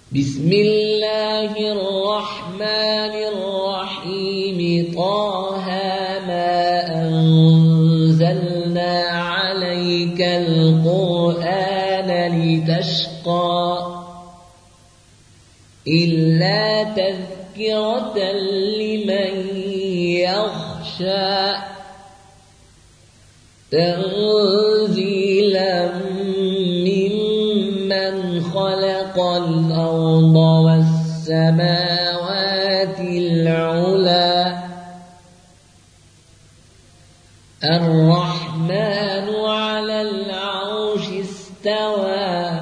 بسم الله الرحمن الرحيم طه ما أنزلنا عليك القرآن لتشقى إلا تذكرة لمن يخشى تنزيلا ممن خلق الأرض والسماوات العلى الرحمن على العرش استوى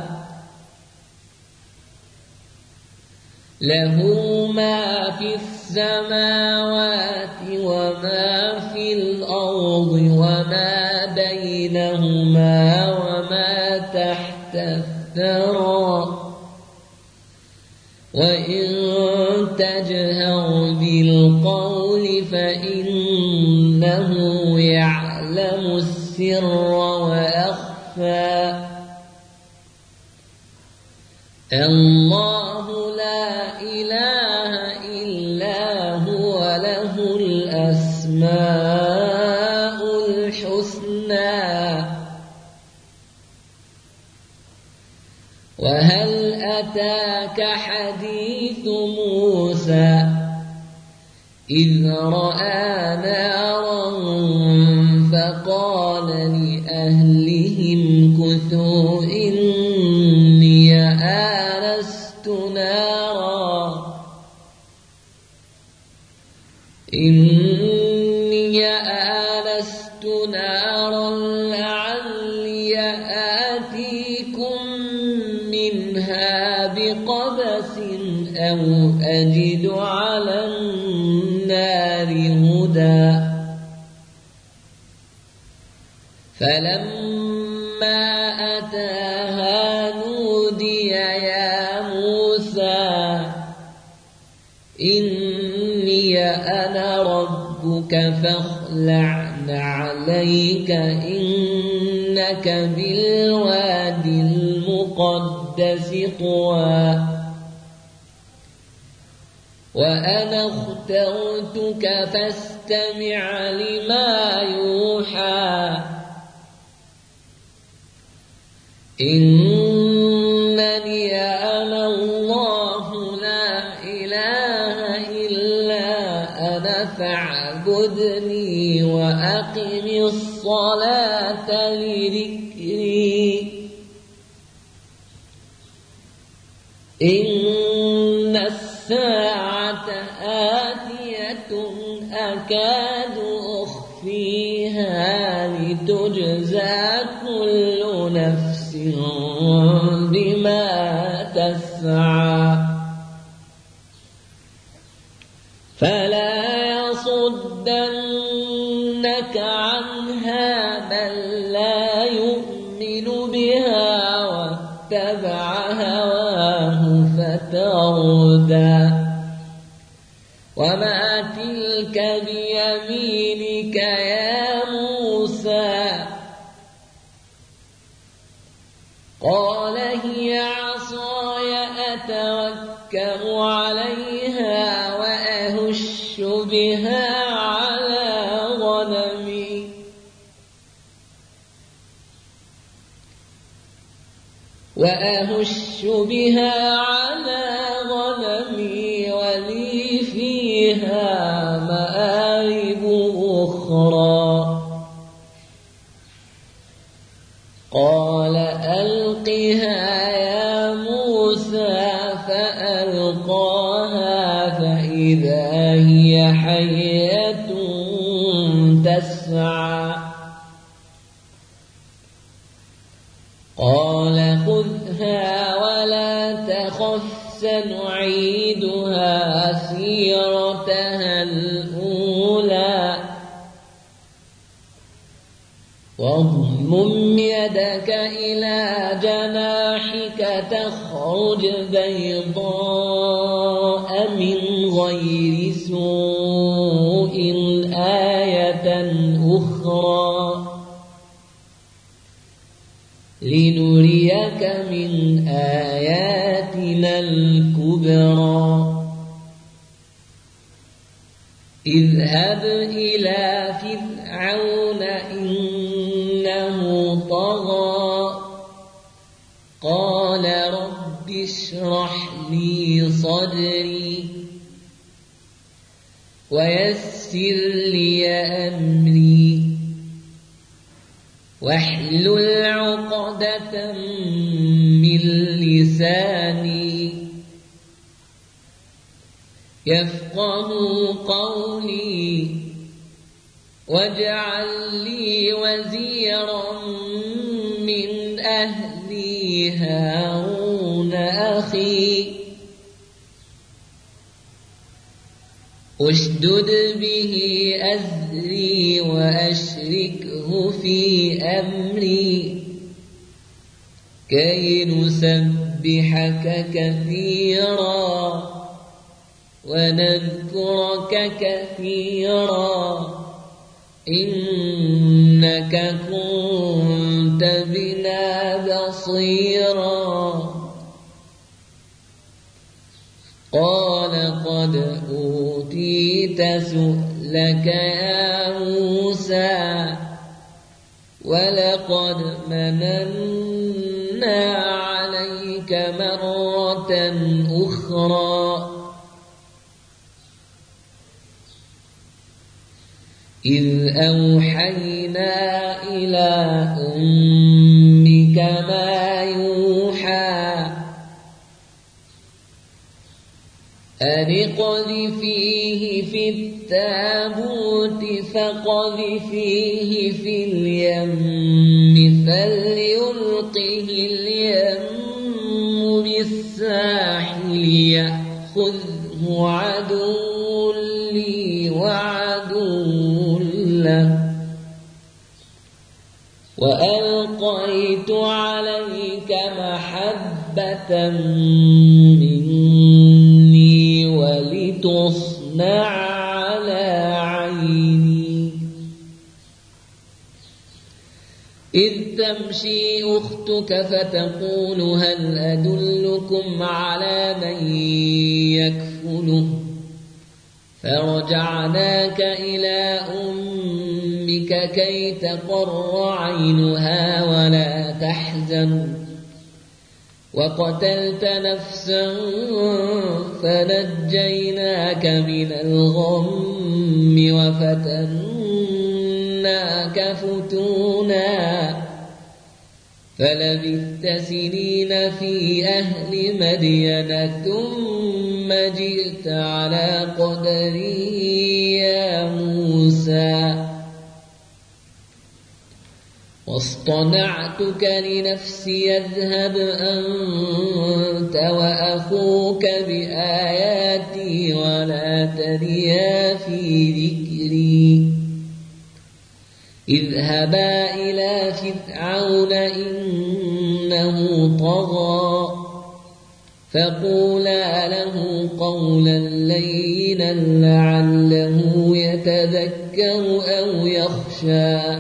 له ما في السماوات وما في الأرض وما بينهما وما تحت الثرى وإن تجهر بالقول فإنه يعلم السر وأخفى الله لا إله إلا هو له الأسماء الحسنى وهل أتاك حديث موسى إذ رأى نارا فقال لأهلهم كثوا إني آنست نارا لعلي آتيكم منها بقبس أو أجد على النار هدى فلما أتاها نودي يا موسى إني أنا ربك فاخلع عليك إنك بالوادي المقدس طوى وأنا اخترتك فاستمع لما يوحى إنني أنا الله لا إله إلا أنا فاعبدني وأقم الصلاة لذكري إن الساعة آتية أكاد أخفيها لتجزى كل نفس بما تسعى فلا يصدنك عنها من لا يؤمن بها واتبع هواه فتردى وما تلك بيمينك يا موسى قال هي عصاي أتوكأ عليها وأهش بها على غنمي ولي فيها مآرب أخرى قال ألقها يا موسى فألقاها فإذا هي حية تسعى قال خذها ولا تخف سنعيدها سيرتها الأولى واضمم يدك إلى جناحك تخرج بيضاء من غير سوء آية أخرى لنريك من آياتنا من الكبرى اذهب إلى فرعون إنه طغى قال رب اشرح لي صدري ويسر لي أمري واحلل عقدة من لساني يفقهوا قولي واجعل لي وزيرا من أهلي هارون أخي أشدد به أزري وأشركه في أمري كي نسبحك كثيرا ونذكرك كثيرا إنك كنت بنا بصيرا قال قد أوتيت سؤلك يا موسى ولقد مننا عليك مرة أخرى إذ أوحينا إلى أمك ما يوحى أن اقذفيه في التابوت فاقذفيه في اليم فليلقه اليم بالساحل يأخذه عدو لي وعدو له وألقيت عليك محبة مني ولتصنع على عيني إذ تمشي أختك فتقول هل أدلكم على من يكفله فرجعناك إلى أمك كي تقر عينها ولا تحزن وقتلت نفسا فنجيناك من الغم وفتناك فتونا فلبثت سنين في أهل مدين ثم جئت على قدري يا موسى واصطنعتك لنفسي اذهب أنت وأخوك بآياتي ولا تنيا في ذكري اذهبا إلى فرعون إنه طغى فقولا له قولا لينا لعله يتذكر أو يخشى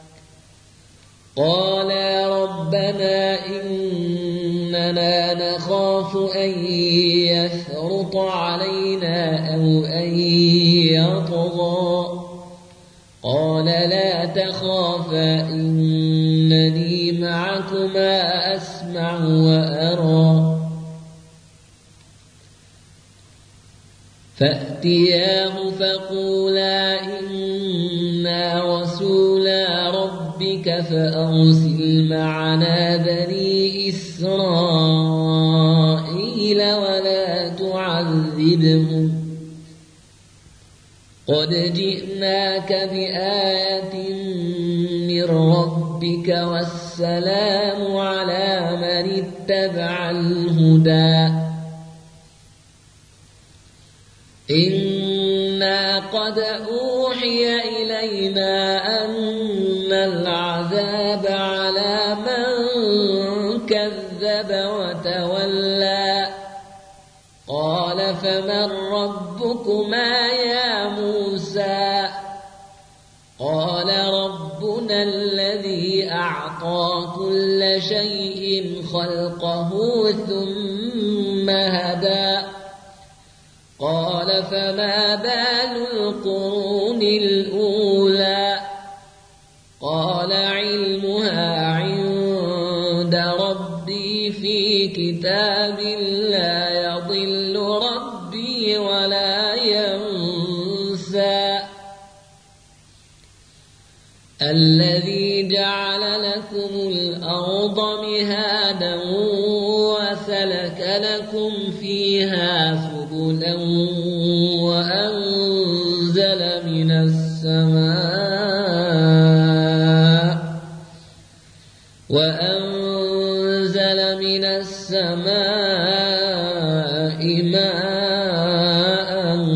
قالا ربنا إننا نخاف أن يفرط علينا أو أن يطغى قال لا تخافا إنني معكما أسمع وأرى فأتياه فقولا إنا رسولا ربك فأرسل معنا بني إسرائيل ولا تعذبهم قد جئناك بآية من ربك والسلام على من اتبع الهدى إنا قد أوحي إلينا أن العذاب على من كذب وتولى قال فمن ربكما يا موسى قال ربنا الذي أعطى كل شيء خلقه ثم ثم هدى قال فما بال القرون الأولى قال علمها عند ربي في كتاب لا يضل ربي ولا ينسى الذي جعل لكم الأرض مهادا وسلك لكم فيها سبلا وأنزل من السماء ماء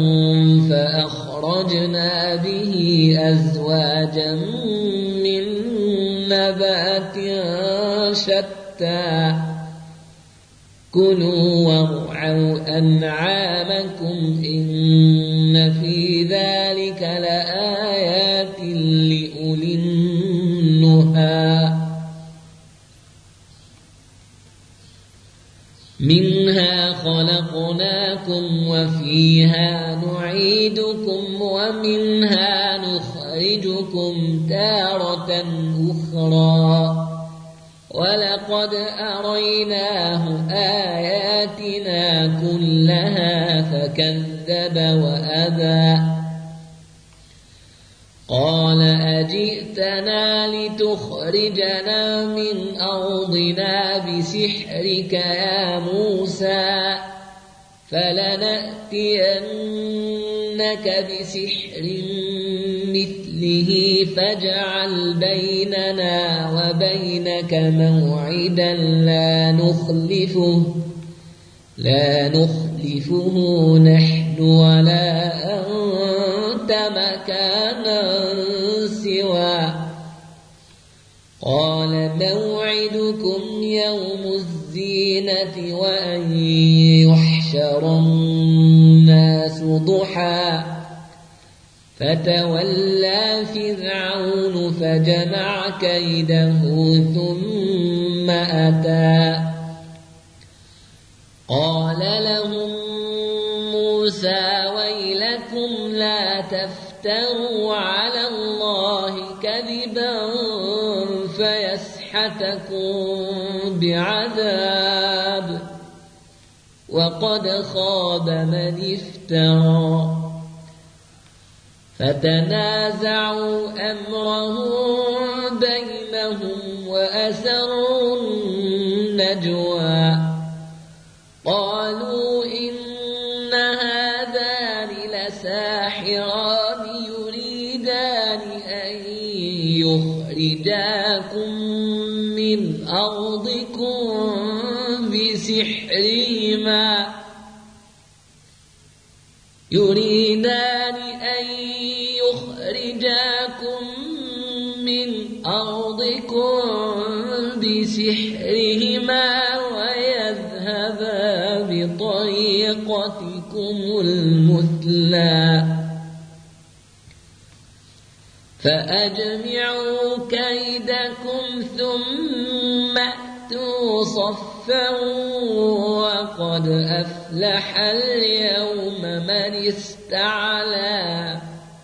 فأخرجنا به أزواجا من نبات شتى كلوا وارعوا أنعامكم إن في ذلك لآيات لأولي النهى منها خلقناكم وفيها نعيدكم ومنها نخرجكم تارة أخرى ولقد أريناه آياتنا كلها فكذب وأبى قال أجئتنا لتخرجنا من أرضنا بسحرك يا موسى فلنأتينك بسحر مثله فاجعل بيننا وبينك موعدا لا نخلفه نحن ولا أنت مكانا سوى قال موعدكم يوم الزينة وأن يحشر الناس ضحى فتولى فرعون فجمع كيده ثم أتى قال لهم موسى ويلكم لا تفتروا على الله كذبا فيسحتكم بعذاب وقد خاب من افترى فتنازعوا أمرهم بينهم وأسروا النجوى قالوا إن هذان لساحران يريدان أن يخرجاكم من أرضكم بسحرهما ويذهبا بطريقتكم المثلى فأجمعوا كيدكم ثم أتوا صفا وقد أفلح اليوم من استعلى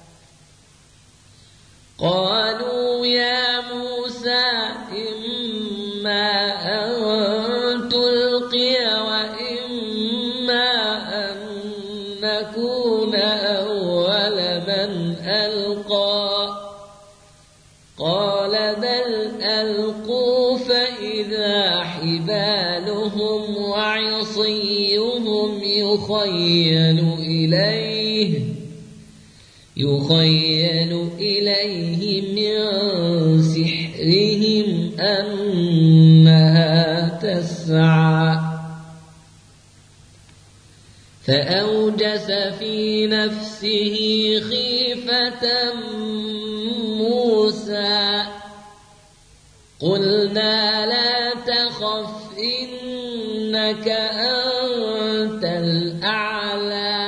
قالوا يا موسى إما أن تلقي وإما أن نكون أول من ألقى قال بل ألقوا فإذا حبالهم وعصيهم يخيل إليه من سحرهم أنها تسعى فأوجس في نفسه خيفة موسى قلنا لا تخف إنك أنت الأعلى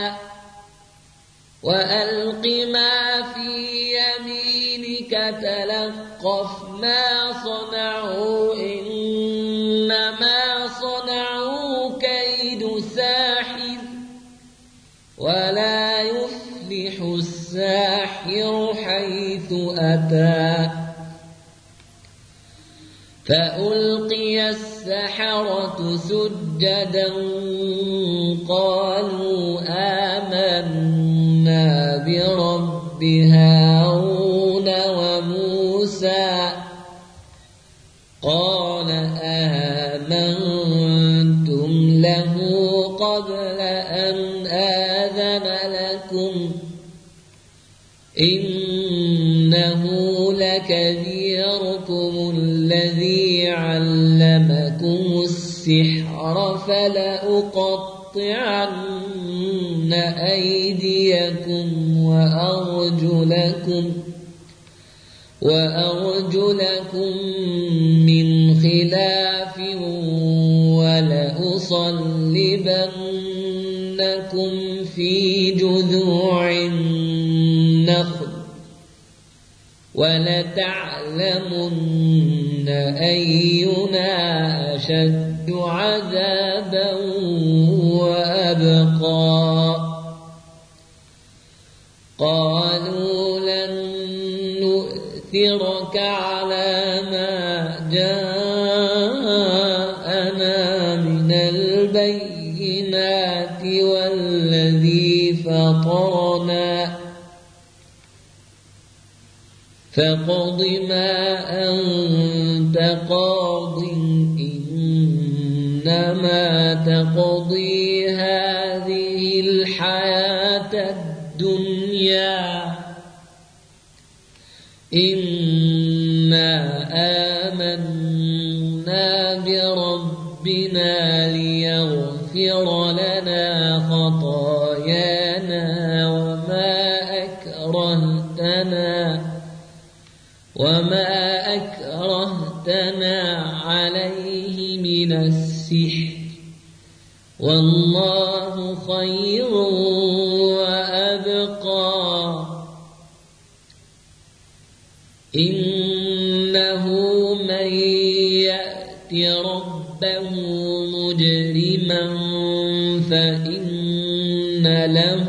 وألق ما في يمينك تلقف ما صنعوا إنما صنعوا كيد الساحر حيث أتى فألقي السحرة سجدا قالوا آمنا برب هارون وموسى قال آمنتم له قبل أن آذن لكم إنه لكبيركم الذي علمكم السحر فلأقطعن أيديكم وأرجلكم من خلاف ولأصلبنكم في جذوع النخل ولتعلمن أينا أشد عذابا وأبقى قالوا لن نؤثرك على ما جاءنا من البينات والذي فطرنا فاقض ما أنت قاض إنما تقضي هذه الحياة الدنيا إنا آمنا بربنا ليغفر لنا خطايانا وما أكرهتنا عليه من السحر والله خير وأبقى إنه من يأت ربه مجرما فإن له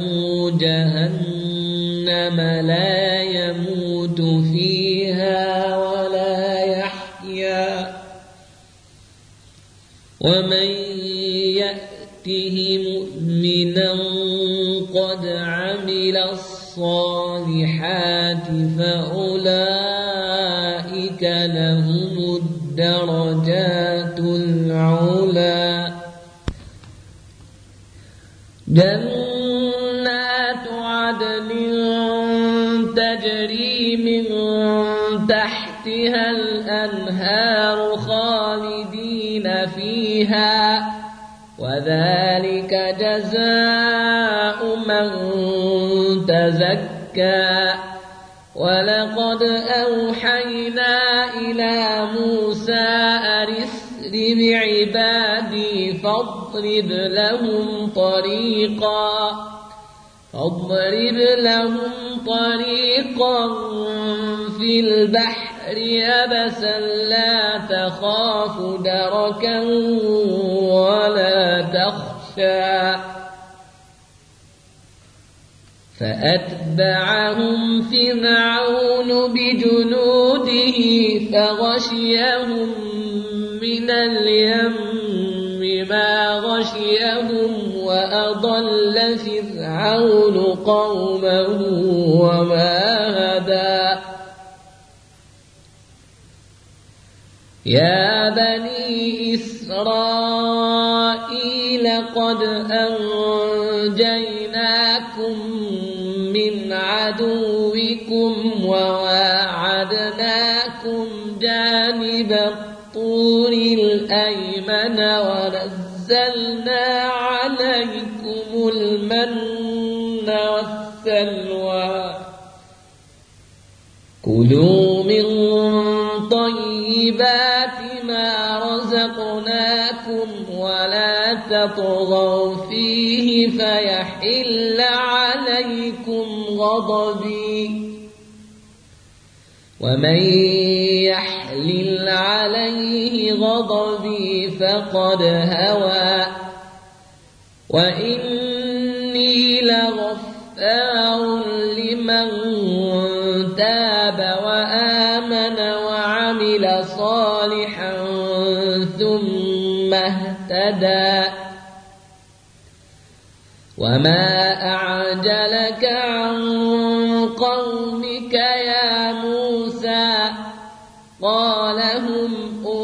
جهنم لا يموت فيها ولا يحيا ومن يأته مؤمنا قد عمل الصالحات فأولئك لهم الدرجات العلى جنات عدن تجري من تحتها الأنهار خالدين فيها وذلك جزاء من تزكى ولقد أوحينا إلى موسى أن اسر بعبادي فاضرب لهم طريقا في البحر يبسا لا تخاف دركا ولا تخشى فأتبعهم فرعون بجنوده فغشيهم من اليم ما غشيهم وأضل فرعون قومه وما هدى يا بني إسرائيل قد أنجيناكم من عدوكم وواعدناكم جانب الطور الأيمن ونزلنا عليكم المن والسلوى كلوا من طيبات ما رزقناكم ولا تطغوا فيه فيحل عليكم غضبي ومن يحلل عليه غضبي فقد هوى وإني لغفار لمن تاب وآمن وعمل صالحا ثم اهتدى وما أعجلك عن قومك يا موسى قال هم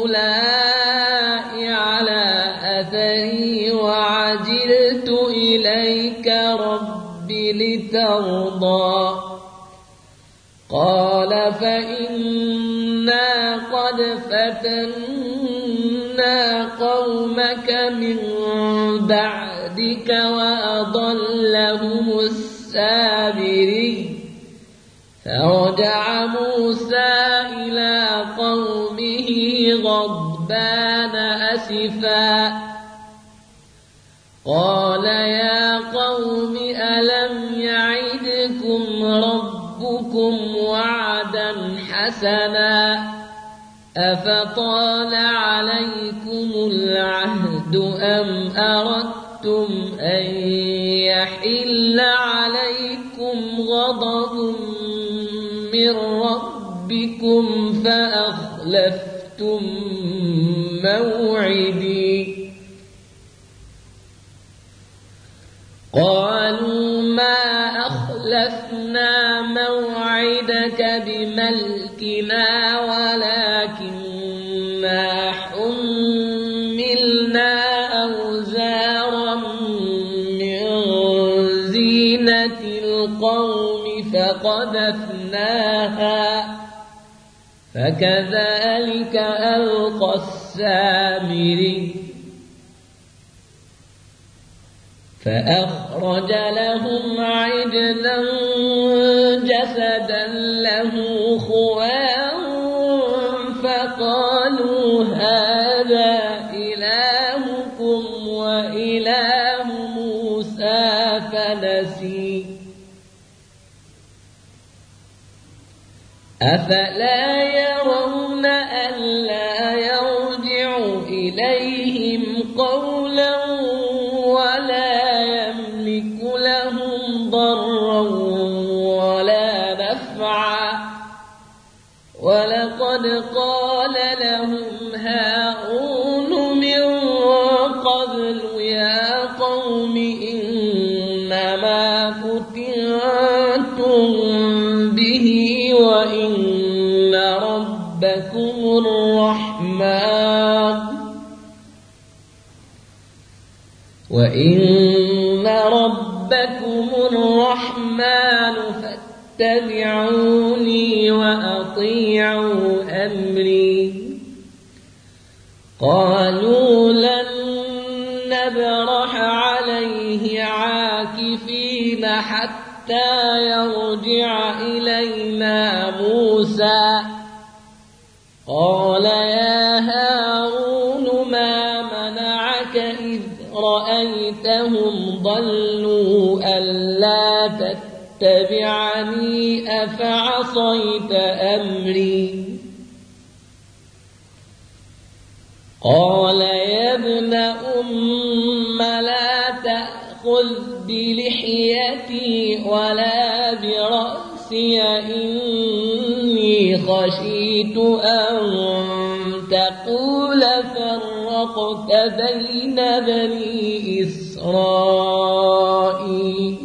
أولئك على أثري وعجلت إليك رب لترضى قال فإنا قد فتنا قومك من بعدك وأضلهم السامري فرجع موسى إلى قومه غضبان أسفا قال يا قوم ألم يعدكم ربكم وعدا حسنا أفطال عليكم العهد أم أردتم أن يحل عليكم غضب من ربكم فأخلفتم موعدي قالوا ما أخلفنا موعدك بملكنا ولكننا حملنا أوزارا من زينة القوم فقذفناها فكذلك ألقى السامري فأخرج لهم عجلا جسدا له خوار فقالوا هذا إلهكم وإله موسى فنسي أفلا يرون ألا يرجع إليهم قولا ولا يملك لهم ضرا ولا نفعا ولقد قال لهم هارون من قبل يا قوم إنما فتنتم به وإن ربكم الرحمن فاتبعوني وأطيعوا أمري قالوا لن نبرح عليه عاكفين حتى يرجع إلينا موسى قال يا هارون ما منعك إذ رأيتهم ضلوا ألا تتبعني أفعصيت أمري قال يا ابن أم لا تأخذ بلحيتي ولا برأسي إني خشيت أن تقول فرقت بين بني إسرائيل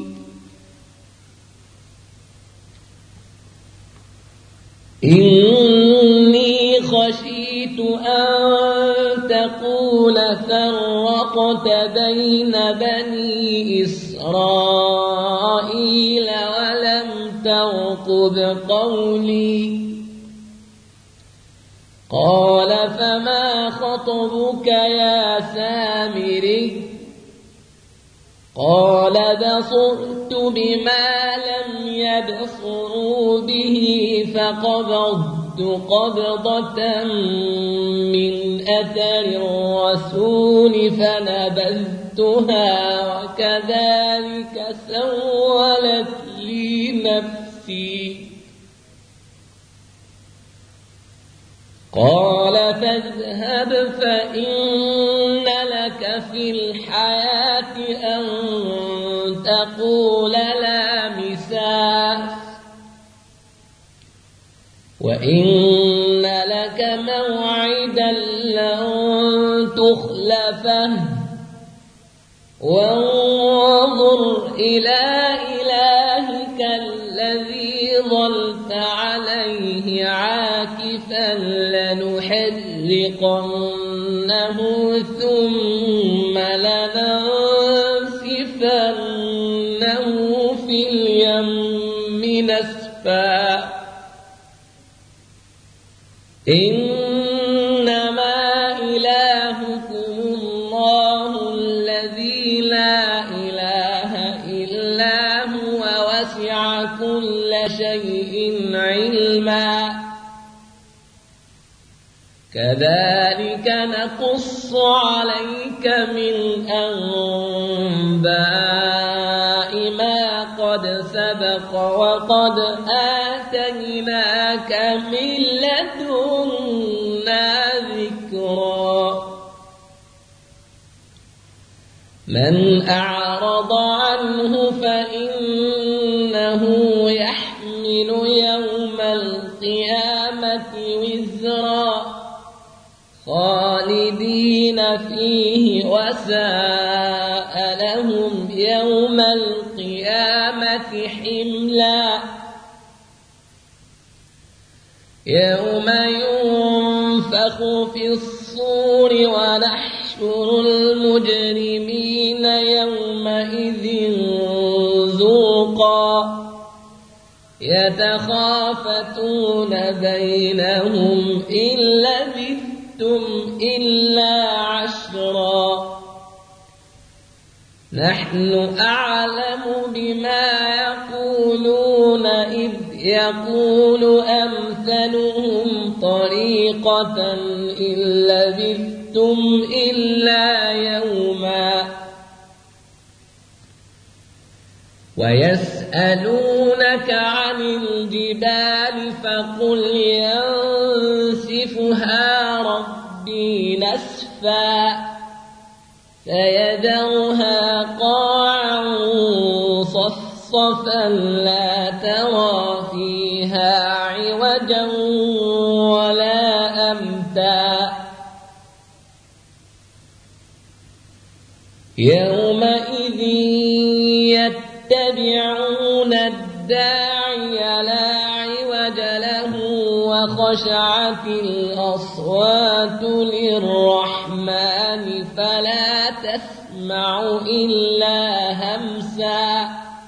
إني خشيت أن تقول فرقت بين بني إسرائيل ولم ترقب قولي قال فما خطبك يا سامري قال بصرت بما لم يبصروا به فقبضت قبضة من أثر الرسول فنبذتها وكذلك سولت لي نفسي قال فاذهب فإن لك في الحياة أن تقول لا مساس وإن لك موعدا لن تخلفه وانظر إلى إلهك الذي ظلت عليه عاكفا لنحرقنه ثم لننسفنه في اليم نسفا إنما إلهكم الله الذي لا إله إلا هو وسع كل شيء علما كذلك نقص عليك من أنباء ما قد سبق وقد آتيناك من لدنا ذكرا من أعرض عنه فإنه يحمل يوم القيامة وزرا خالدين فيه وساء لهم يوم القيامة حملا يوم ينفخ في الصور ونحشر المجرمين يومئذ زرقا يتخافتون بينهم إن لبثتم إلا عشرا نحن أعلم بما يقولون إذ يقول أمثلهم طريقة إن لبثتم إلا يوما ويسألونك عن الجبال فقل ينسفها ربي نسفا فيذرها قاعا صفصفا لا ترى فيها عوجا ولا أمتا يومئذ يتبعون الداعي لا عوج له وخشعت الأصوات للرحمن فلا تسمع إلا همسا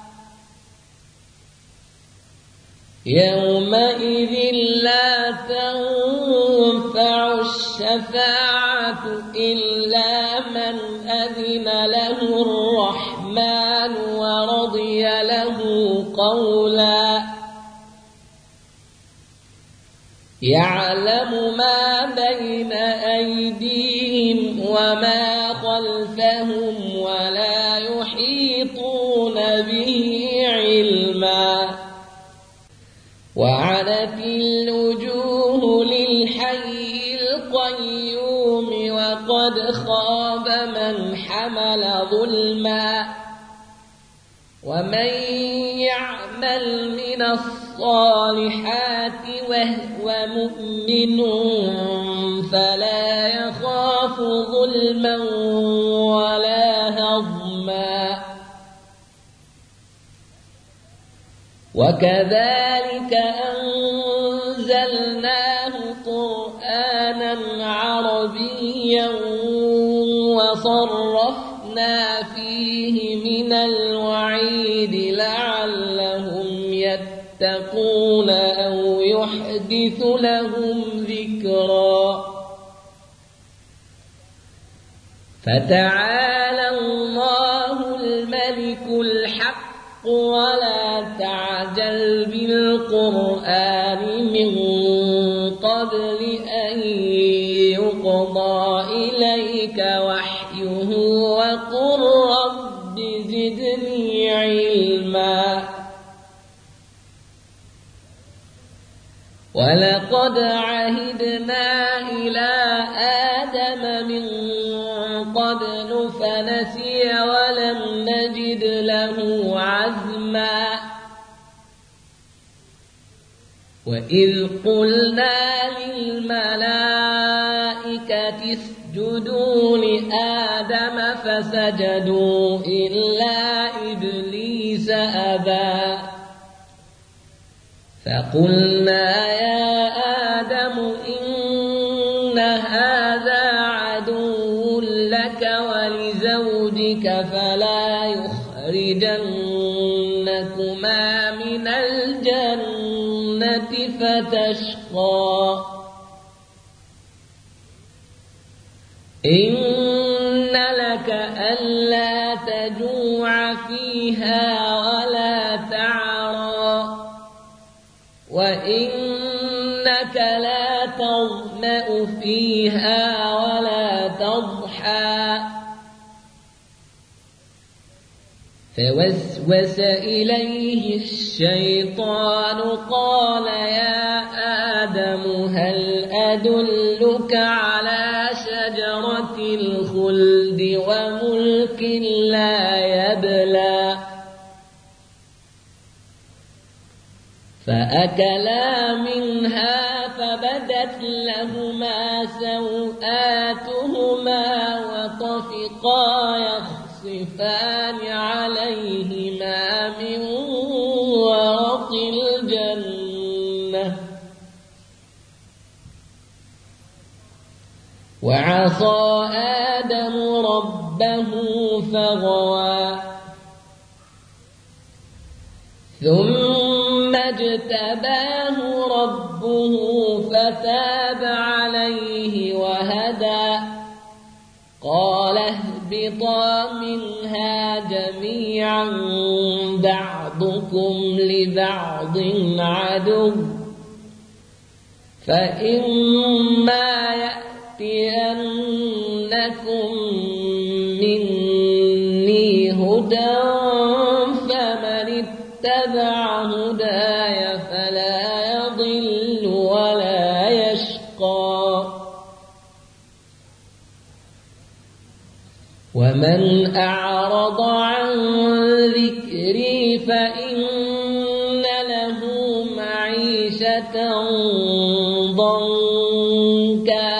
يومئذ لا تنفع الشفاعة إلا من أذن له الرحمن ورضي له قولا يعلم ما بين أيديهم وما خلفهم ولا يحيطون به علما وعنت الوجوه للحي القيوم وقد خاب من حمل ظلما ومن يعمل من الصالحات وهو مؤمن فلا يخاف ظلما ولا هضما وكذلك أنزلناه قرآنا عربيا وصرفنا فيه من الوعيد لعلهم يتقون أو يحدث لهم ذكرا فتعالى الله الملك الحق ولا تعجل بالقرآن من قبل أن يقضى إليك وحيه وقل رب زدني علما ولقد عهدنا إلى آدم من قبل فنسي ولم نجد له عزما وإذ قلنا للملائكة اسجدوا لآدم فسجدوا إلا إبليس أبى فقلنا يا آدم إن هذا عدو لك ولزوجك فلا يخرجنكما من الجنة فتشقى إن لك ألا تجوع فيها ولا تعرى وإنك لا تظمأ فيها ولا تضحى فوسوس إليه الشيطان قال يا آدم هل أدلك على شجرة الخلد وملك لا يبلى فأكلا منها فبدت لهما سوآتهما وطفقا يخصفان عليهما من ورق الجنة وعصى آدم ربه فغوى ثم اجتباه ربه فتاب عليه وهدى قال اهبطا منها جميعا بعضكم لبعض عدو فإما يأتينكم مني هدى فمن اتبع هداي فلا يضل ولا يشقى ومن أعرض عن ذكري فإن له معيشة ضنكا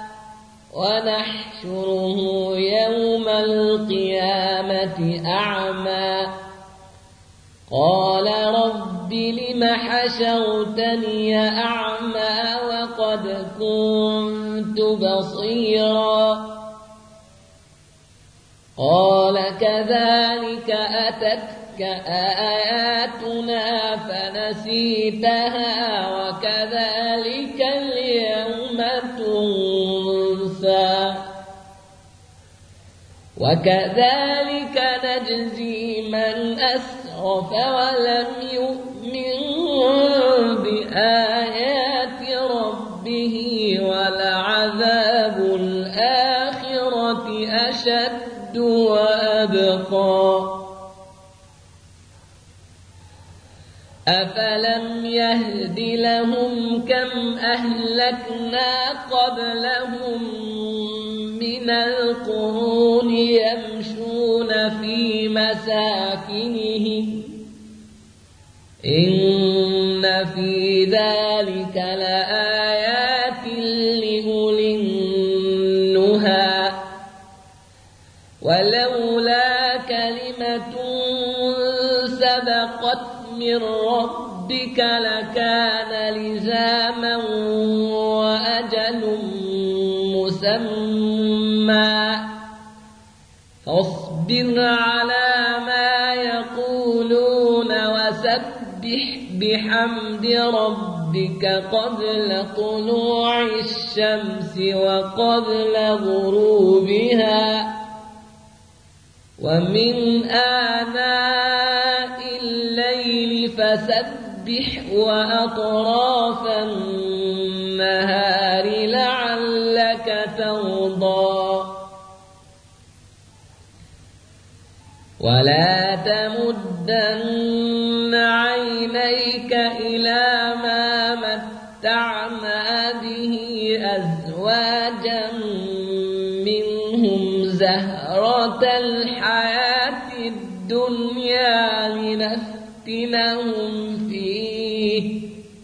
ونحشره يوم القيامة أعمى قال رب لم حشرتني أعمى وقد كنت بصيرا قال كذلك أتتك آياتنا فنسيتها وكذلك اليوم تنسى وكذلك نجزي من أسرف ولم يؤمن بآيات ربه ولعذاب الآخرة أشد وأبقى أفلم يهد لهم كم أهلكنا قبلهم من القرون يمشون في مساكنهم إن في ذلك لآيات لأولي النهى ولولا كلمة سبقت من ربك لكان لزاما وأجل مسمى فاصبر على ما يقولون وسبح بحمد ربك قبل طلوع الشمس وقبل غروبها ومن آناء الليل فسبح وأطراف النهار لعلك ترضى ولا تمدن عينيك إلى ما متعنا به أزواجا منهم زهرة الحياة الدنيا لنفتنهم فيه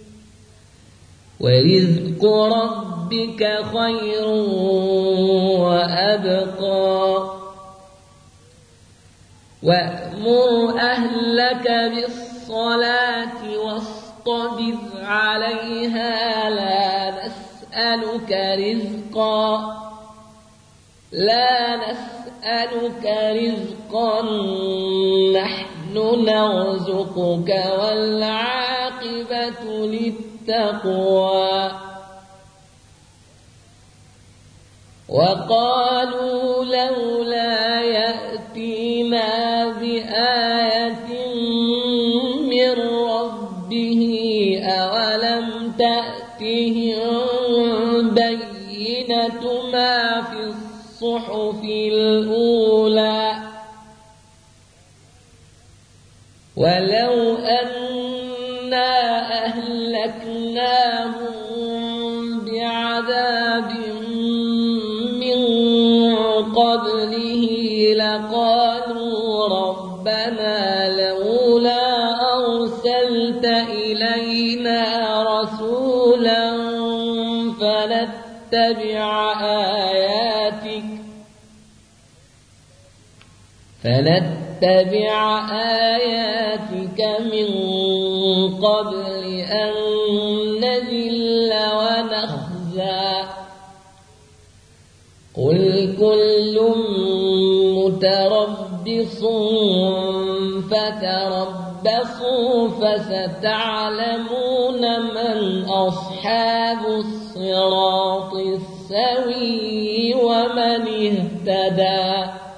ورزق ربك خير وأبقى وأمر أهلك بالصلاة واصطبر عليها لا نسألك رزقا نحن نرزقك والعاقبة للتقوى وقالوا لولا يأتينا بآية من ربه أولم تأتهم بينة ما في الصحف الأولى ولو أنا أهلكناهم بعذاب من قبله لقالوا ربنا لولا أرسلت إلينا رسولا فنتبع آياتك من قبل أن نذل ونخزى قل كل متربص فتربصوا فستعلمون من أصحاب الصراط السوي ومن اهتدى